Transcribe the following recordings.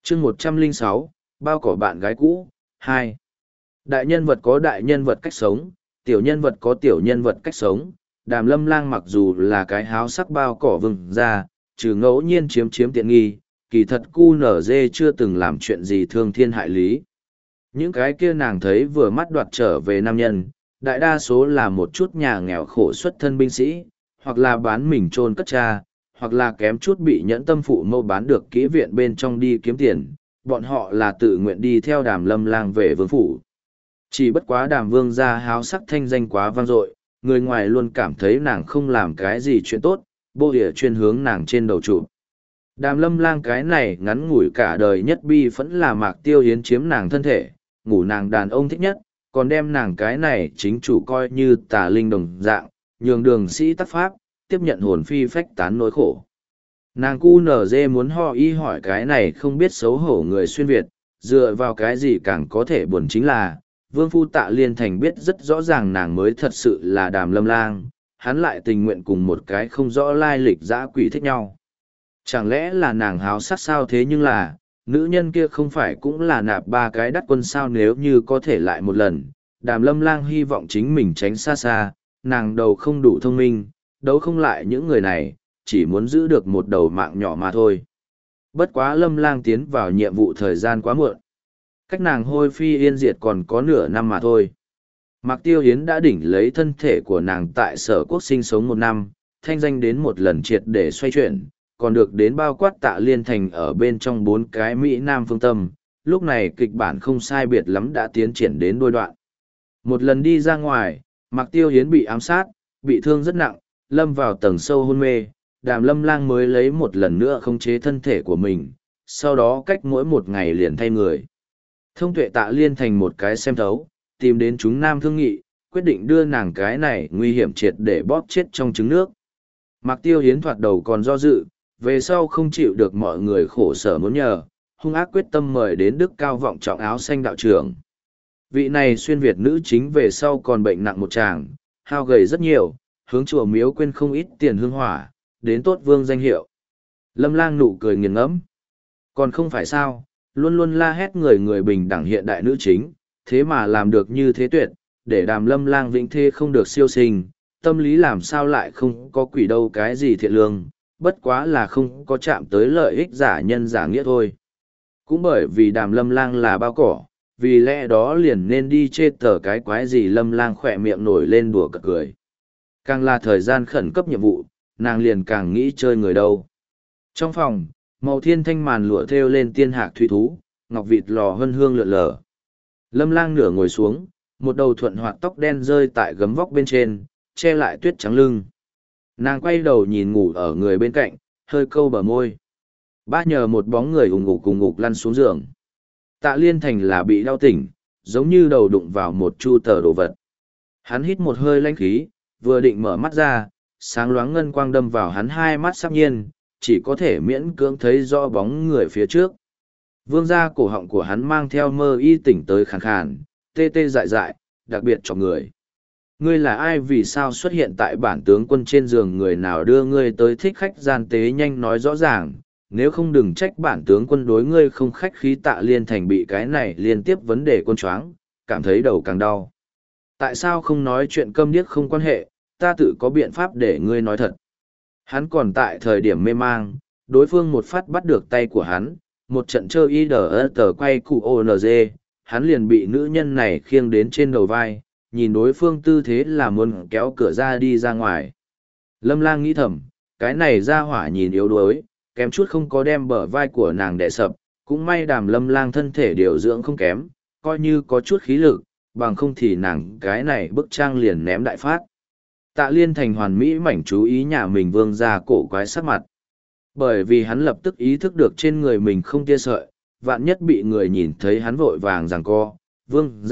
chương 106, bao cỏ bạn gái cũ, 2. Đại nhân vật có đại nhân vật cách sống, tiểu nhân vật có tiểu nhân vật cách sống. Đàm Lâm Lang mặc dù là cái háo sắc bao cỏ vừng ra, trừ ngẫu nhiên chiếm tiện nghi, kỳ thật cu nở dê chưa từng làm chuyện gì thương thiên hại lý. Những cái kia nàng thấy vừa mắt đoạt trở về nam nhân, đại đa số là một chút nhà nghèo khổ xuất thân binh sĩ, hoặc là bán mình chôn cất cha, hoặc là kém chút bị nhẫn tâm phụ mâu bán được kỹ viện bên trong đi kiếm tiền, bọn họ là tự nguyện đi theo Đàm Lâm Lang về vương phủ. Chỉ bất quá Đàm vương gia háo sắc thanh danh quá vang dội, người ngoài luôn cảm thấy nàng không làm cái gì chuyện tốt, bô địa chuyên hướng nàng trên đầu trụ. Đàm Lâm Lang cái này ngắn ngủi cả đời nhất bi vẫn là Mạc Tiêu Hiến chiếm nàng thân thể, ngủ nàng đàn ông thích nhất, còn đem nàng cái này chính chủ coi như tà linh đồng dạng, nhường đường sĩ tác pháp, tiếp nhận hồn phi phách tán nỗi khổ. Nàng cu nở dê muốn ho y hỏi cái này không biết xấu hổ người xuyên Việt, dựa vào cái gì càng có thể buồn chính là, Vương Phu Tạ Liên Thành biết rất rõ ràng nàng mới thật sự là Đàm Lâm Lang, hắn lại tình nguyện cùng một cái không rõ lai lịch dã quỷ thích nhau. Chẳng lẽ là nàng háo sắc sao thế, nhưng là, nữ nhân kia không phải cũng là nạp 3 cái đắt quân sao, nếu như có thể lại một lần. Đàm Lâm Lang hy vọng chính mình tránh xa xa, nàng đầu không đủ thông minh, đấu không lại những người này, chỉ muốn giữ được một đầu mạng nhỏ mà thôi. Bất quá Lâm Lang tiến vào nhiệm vụ thời gian quá muộn. Cách nàng hôi phi yên diệt còn có nửa năm mà thôi. Mạc Tiêu Hiến đã đỉnh lấy thân thể của nàng tại Sở Quốc sinh sống 1 năm, thanh danh đến một lần triệt để xoay chuyển, còn được đến bao quát Tạ Liên Thành ở bên trong 4 cái Mỹ Nam phương tâm. Lúc này kịch bản không sai biệt lắm đã tiến triển đến đôi đoạn. Một lần đi ra ngoài, Mạc Tiêu Hiến bị ám sát, bị thương rất nặng, lâm vào tầng sâu hôn mê. Đàm Lâm Lang mới lấy một lần nữa khống chế thân thể của mình, sau đó cách mỗi 1 ngày liền thay người. Thông tuệ Tạ Liên Thành một cái xem thấu, tìm đến chúng nam thương nghị, quyết định đưa nàng cái này nguy hiểm triệt để bóp chết trong trứng nước. Mạc Tiêu Hiến thoạt đầu còn do dự, về sau không chịu được mọi người khổ sở muốn nhờ, hung ác quyết tâm mời đến đức cao vọng trọng áo xanh đạo trưởng. Vị này xuyên Việt nữ chính về sau còn bệnh nặng một chàng, hao gầy rất nhiều, hướng chùa miếu quên không ít tiền hương hỏa, đến tốt vương danh hiệu. Lâm Lang nụ cười nghiền ngẫm. Còn không phải sao, luôn luôn la hét người bình đẳng hiện đại nữ chính, thế mà làm được như thế tuyệt, để Đàm Lâm Lang vĩnh thê không được siêu sinh, tâm lý làm sao lại không có quỷ đâu cái gì thiện lương, bất quá là không có chạm tới lợi ích giả nhân giả nghĩa thôi. Cũng bởi vì Đàm Lâm Lang là bao cỏ, vì lẽ đó liền nên đi chê tờ cái quái gì. Lâm Lang khỏe miệng nổi lên đùa cợt cười. Càng là thời gian khẩn cấp nhiệm vụ, nàng liền càng nghĩ chơi người đâu. Trong phòng, màu thiên thanh màn lụa thêu lên tiên hạc thủy thú, ngọc vịt lò hân hương lượn lờ. Lâm Lang nửa ngồi xuống, một đầu thuận hoạt tóc đen rơi tại gấm vóc bên trên, che lại tuyết trắng lưng. Nàng quay đầu nhìn ngủ ở người bên cạnh, hơi câu bờ môi. Bác nhờ một bóng người ủng ngục lăn xuống giường. Tạ Liên Thành là bị đau tỉnh, giống như đầu đụng vào một chu tờ đồ vật. Hắn hít một hơi lãnh khí, vừa định mở mắt ra, sáng loáng ngân quang đâm vào hắn hai mắt sắp nhiên, chỉ có thể miễn cưỡng thấy rõ bóng người phía trước. Vương ra cổ họng của hắn mang theo mơ y tỉnh tới khàn khàn, tê tê dại dại, đặc biệt cho người. Ngươi là ai, vì sao xuất hiện tại bản tướng quân trên giường, người nào đưa ngươi tới, thích khách gian tế nhanh nói rõ ràng, nếu không đừng trách bản tướng quân đối ngươi không khách khí. Tạ Liên Thành bị cái này liên tiếp vấn đề quân choáng, cảm thấy đầu càng đau. Tại sao không nói chuyện câm điếc không quan hệ, ta tự có biện pháp để ngươi nói thật. Hắn còn tại thời điểm mê mang, đối phương một phát bắt được tay của hắn, một trận chơi y đờ tờ quay cụ ONG, hắn liền bị nữ nhân này khiêng đến trên đầu vai, nhìn đối phương tư thế là muốn kéo cửa ra đi ra ngoài. Lâm Lang nghĩ thầm, cái này ra hỏa nhìn yếu đuối, kém chút không có đem bờ vai của nàng đè sập, cũng may Đàm Lâm Lang thân thể điều dưỡng không kém, coi như có chút khí lực, bằng không thì nàng cái này bức trang liền ném đại phát. Tạ Liên Thành hoàn mỹ mảnh chú ý nhà mình vương ra cổ quái sắc mặt. Bởi vì hắn lập tức ý thức được trên người mình không tia sợi, vạn nhất bị người nhìn thấy hắn vội vàng giằng co, vương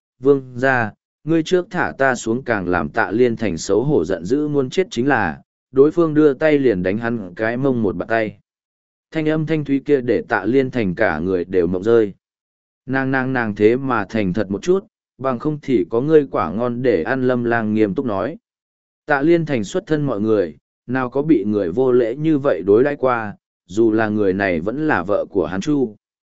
ra, ngươi trước thả ta xuống, càng làm Tạ Liên Thành xấu hổ giận dữ muốn chết chính là, đối phương đưa tay liền đánh hắn cái mông một bạt tay. Thanh âm thanh thúy kia để Tạ Liên Thành cả người đều mộng rơi. Nàng thế mà thành thật một chút, bằng không thì có ngươi quả ngon để ăn. Lâm Lang nghiêm túc nói. Tạ Liên Thành xuất thân mọi người, nào có bị người vô lễ như vậy đối đãi qua, dù là người này vẫn là vợ của hắn Chu.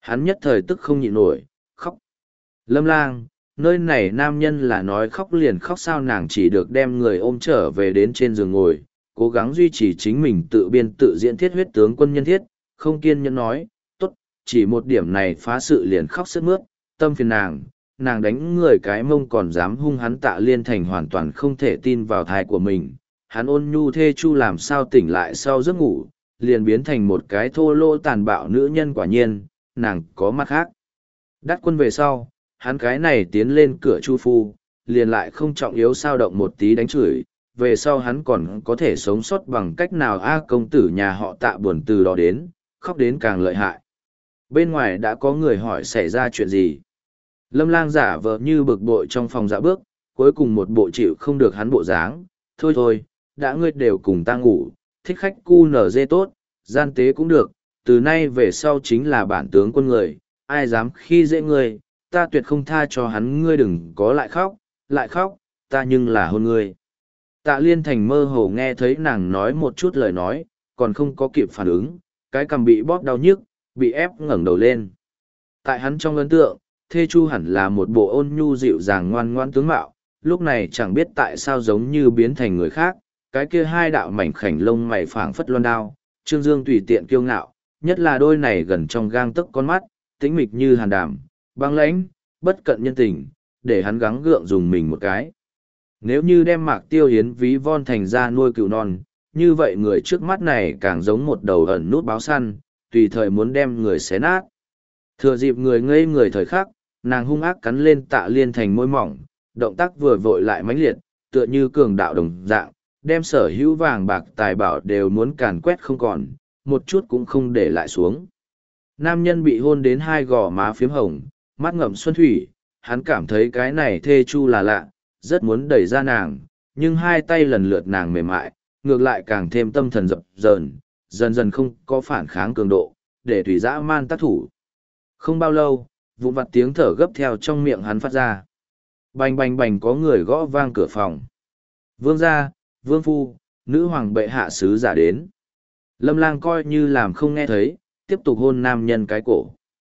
Hắn nhất thời tức không nhịn nổi, khóc. Lâm Lang, nơi này nam nhân là nói khóc liền khóc sao, nàng chỉ được đem người ôm trở về đến trên giường ngồi, cố gắng duy trì chính mình tự biên tự diễn thiết huyết tướng quân nhân thiết, không kiên nhẫn nói, tốt, chỉ một điểm này phá sự liền khóc sướt mướt, tâm phiền nàng đánh người cái mông còn dám hung hắn. Tạ Liên Thành hoàn toàn không thể tin vào thai của mình, hắn ôn nhu thê chu làm sao tỉnh lại sau giấc ngủ, liền biến thành một cái thô lỗ tàn bạo nữ nhân. Quả nhiên, nàng có mặt khác. Đắt quân về sau, hắn cái này tiến lên cửa chu phu, liền lại không trọng yếu sao động một tí đánh chửi, về sau hắn còn có thể sống sót bằng cách nào a? Công tử nhà họ Tạ buồn từ đó đến, khóc đến càng lợi hại. Bên ngoài đã có người hỏi xảy ra chuyện gì. Lâm Lang giả vờ như bực bội trong phòng dạ bước, cuối cùng một bộ chịu không được hắn bộ dáng, thôi, đã ngươi đều cùng ta ngủ, thích khách cu nở dê tốt, gian tế cũng được, từ nay về sau chính là bản tướng quân người, ai dám khi dễ ngươi, ta tuyệt không tha cho hắn. Ngươi đừng có lại khóc, ta nhưng là hôn ngươi. Tạ Liên Thành mơ hồ nghe thấy nàng nói một chút lời nói, còn không có kịp phản ứng, cái cằm bị bóp đau nhức, bị ép ngẩng đầu lên. Tại hắn trong ấn tượng, Thê Chu hẳn là một bộ ôn nhu dịu dàng ngoan ngoãn tướng mạo, lúc này chẳng biết tại sao giống như biến thành người khác, cái kia hai đạo mảnh khảnh lông mày phảng phất loan đao, trương dương tùy tiện kiêu ngạo, nhất là đôi này gần trong gang tấc con mắt, tĩnh mịch như hàn đàm, băng lãnh, bất cận nhân tình, để hắn gắng gượng dùng mình một cái. Nếu như đem Mạc Tiêu Hiến ví von thành ra nuôi cừu non, như vậy người trước mắt này càng giống một đầu ẩn nút báo săn, tùy thời muốn đem người xé nát. Thừa dịp người ngây người thời khắc, nàng hung ác cắn lên Tạ Liên Thành môi mỏng, động tác vừa vội lại mãnh liệt, tựa như cường đạo đồng dạng, đem sở hữu vàng bạc tài bảo đều muốn càn quét không còn, một chút cũng không để lại xuống. Nam nhân bị hôn đến hai gò má phiếm hồng, mắt ngậm xuân thủy, hắn cảm thấy cái này Thê Chu là lạ, rất muốn đẩy ra nàng, nhưng hai tay lần lượt nàng mềm mại, ngược lại càng thêm tâm thần dập dờn, dần dần không có phản kháng cường độ, để thủy dã man tác thủ. Không bao lâu, vụn vặt tiếng thở gấp theo trong miệng hắn phát ra. Bành bành bành có người gõ vang cửa phòng. Vương gia, vương phu, nữ hoàng bệ hạ sứ giả đến. Lâm Lang coi như làm không nghe thấy, tiếp tục hôn nam nhân cái cổ.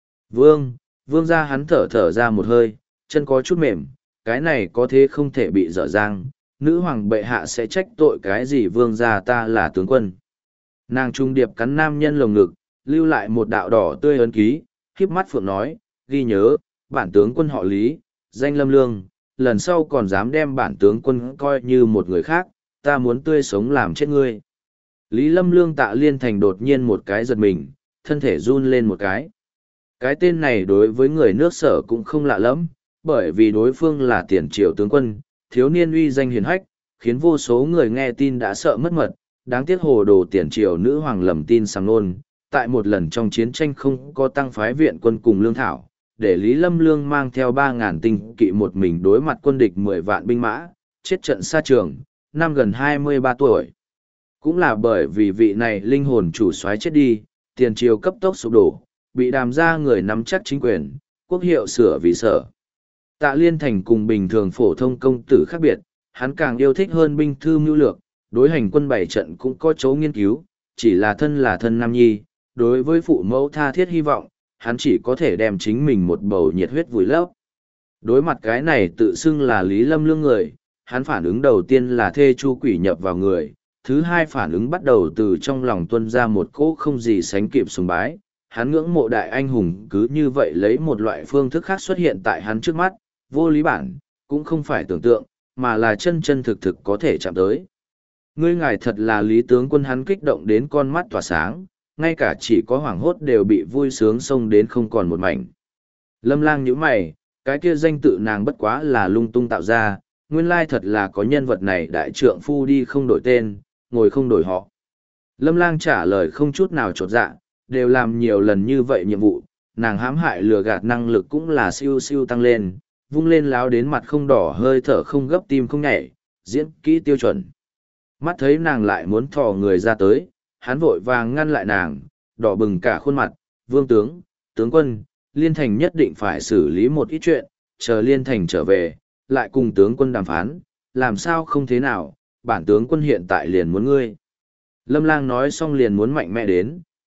Vương gia, hắn thở ra một hơi, chân có chút mềm, cái này có thế không thể bị dở dang, nữ hoàng bệ hạ sẽ trách tội cái gì? Vương gia, ta là tướng quân. Nàng trung điệp cắn nam nhân lồng ngực, lưu lại một đạo đỏ tươi ấn ký, khiếp mắt phượng nói, ghi nhớ, bản tướng quân họ Lý, danh Lâm Lương, lần sau còn dám đem bản tướng quân coi như một người khác, ta muốn tươi sống làm chết ngươi. Lý Lâm Lương. Tạ Liên Thành đột nhiên một cái giật mình, thân thể run lên một cái. Cái tên này đối với người nước Sở cũng không lạ lắm, bởi vì đối phương là tiền triệu tướng quân, thiếu niên uy danh hiền hách, khiến vô số người nghe tin đã sợ mất mật. Đáng tiếc hồ đồ tiền triệu nữ hoàng lầm tin sàng nôn, tại một lần trong chiến tranh không có tăng phái viện quân cùng lương thảo, để Lý Lâm Lương mang theo 3.000 tinh kỵ một mình đối mặt quân địch 10 vạn binh mã, chết trận xa trường, năm gần 23 tuổi. Cũng là bởi vì vị này linh hồn chủ soái chết đi, tiền triều cấp tốc sụp đổ, bị đàm ra người nắm chắc chính quyền, quốc hiệu sửa vì sở. Tạ Liên Thành cùng bình thường phổ thông công tử khác biệt, hắn càng yêu thích hơn binh thư mưu lược, đối hành quân bảy trận cũng có chỗ nghiên cứu, chỉ là thân nam nhi, đối với phụ mẫu tha thiết hy vọng, hắn chỉ có thể đem chính mình một bầu nhiệt huyết vùi lấp. Đối mặt cái này tự xưng là Lý Lâm Lương người, hắn phản ứng đầu tiên là Thê Chu quỷ nhập vào người, thứ hai phản ứng bắt đầu từ trong lòng tuân ra một cỗ không gì sánh kịp sùng bái. Hắn ngưỡng mộ đại anh hùng cứ như vậy lấy một loại phương thức khác xuất hiện tại hắn trước mắt, vô lý bản, cũng không phải tưởng tượng, mà là chân chân thực thực có thể chạm tới. Ngươi ngài thật là Lý tướng quân, hắn kích động đến con mắt tỏa sáng, ngay cả chỉ có hoảng hốt đều bị vui sướng xông đến không còn một mảnh. Lâm Lang nhíu mày, cái kia danh tự nàng bất quá là lung tung tạo ra, nguyên lai thật là có nhân vật này đại trượng phu đi không đổi tên, ngồi không đổi họ. Lâm Lang trả lời không chút nào chột dạ, đều làm nhiều lần như vậy nhiệm vụ, nàng hãm hại lừa gạt năng lực cũng là siêu siêu tăng lên, vung lên láo đến mặt không đỏ hơi thở không gấp tim không nhảy, diễn kỹ tiêu chuẩn. Mắt thấy nàng lại muốn thò người ra tới, hắn vội vàng ngăn lại nàng, đỏ bừng cả khuôn mặt, vương tướng, tướng quân, Liên Thành nhất định phải xử lý một ít chuyện, chờ Liên Thành trở về, lại cùng tướng quân đàm phán, làm sao không thế nào, bản tướng quân hiện tại liền muốn ngươi. Lâm Lang nói xong liền muốn mạnh mẽ đến,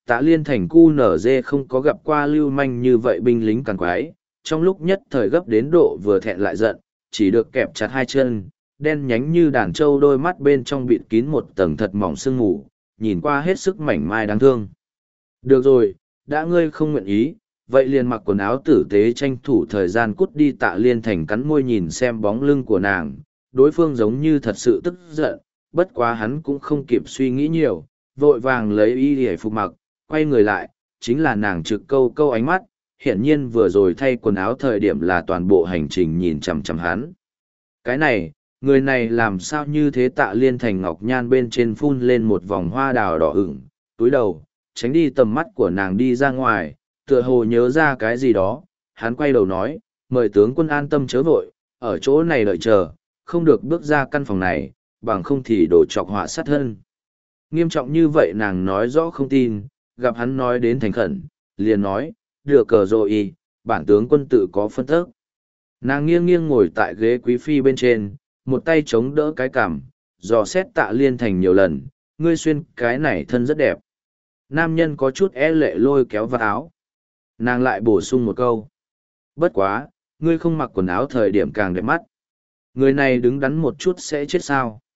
Tạ Liên Thành cu nở dê không có gặp qua lưu manh như vậy binh lính càng quái, trong lúc nhất thời gấp đến độ vừa thẹn lại giận, chỉ được kẹp chặt hai chân, đen nhánh như đàn trâu, đôi mắt bên trong bịt kín một tầng thật mỏng sương mù, nhìn qua hết sức mảnh mai đáng thương. Được rồi, đã ngươi không nguyện ý, vậy liền mặc quần áo tử tế tranh thủ thời gian cút đi. Tạ Liên Thành cắn môi nhìn xem bóng lưng của nàng, đối phương giống như thật sự tức giận, bất quá hắn cũng không kịp suy nghĩ nhiều, vội vàng lấy y để phục mặc, quay người lại, chính là nàng trực câu câu ánh mắt, hiển nhiên vừa rồi thay quần áo thời điểm là toàn bộ hành trình nhìn chằm chằm hắn. Cái này, người này làm sao như thế? Tạ Liên Thành ngọc nhan bên trên phun lên một vòng hoa đào đỏ ửng, túi đầu, tránh đi tầm mắt của nàng đi ra ngoài, tựa hồ nhớ ra cái gì đó, hắn quay đầu nói, mời tướng quân an tâm chớ vội, ở chỗ này đợi chờ, không được bước ra căn phòng này, bằng không thì đổ chọc họa sát thân. Nghiêm trọng như vậy nàng nói rõ không tin, gặp hắn nói đến thành khẩn, liền nói, được cờ rồi, bản tướng quân tự có phân tức. Nàng nghiêng nghiêng ngồi tại ghế quý phi bên trên, một tay chống đỡ cái cằm, dò xét Tạ Liên Thành nhiều lần, ngươi xuyên cái này thân rất đẹp. Nam nhân có chút e lệ lôi kéo vạt áo. Nàng lại bổ sung một câu. Bất quá, ngươi không mặc quần áo thời điểm càng đẹp mắt. Người này đứng đắn một chút sẽ chết sao.